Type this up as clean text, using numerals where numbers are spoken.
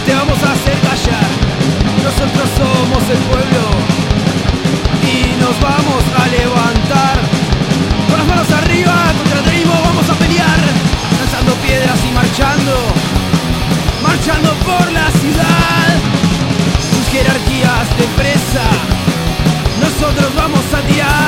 te vamos a hacer callar. Nosotros somos el pueblo y nos vamos a levantar. Con las manos arriba, contra el terrorismo vamos a pelear, lanzando piedras y marchando por la ciudad. Sus jerarquías de presa, nosotros vamos a tirar.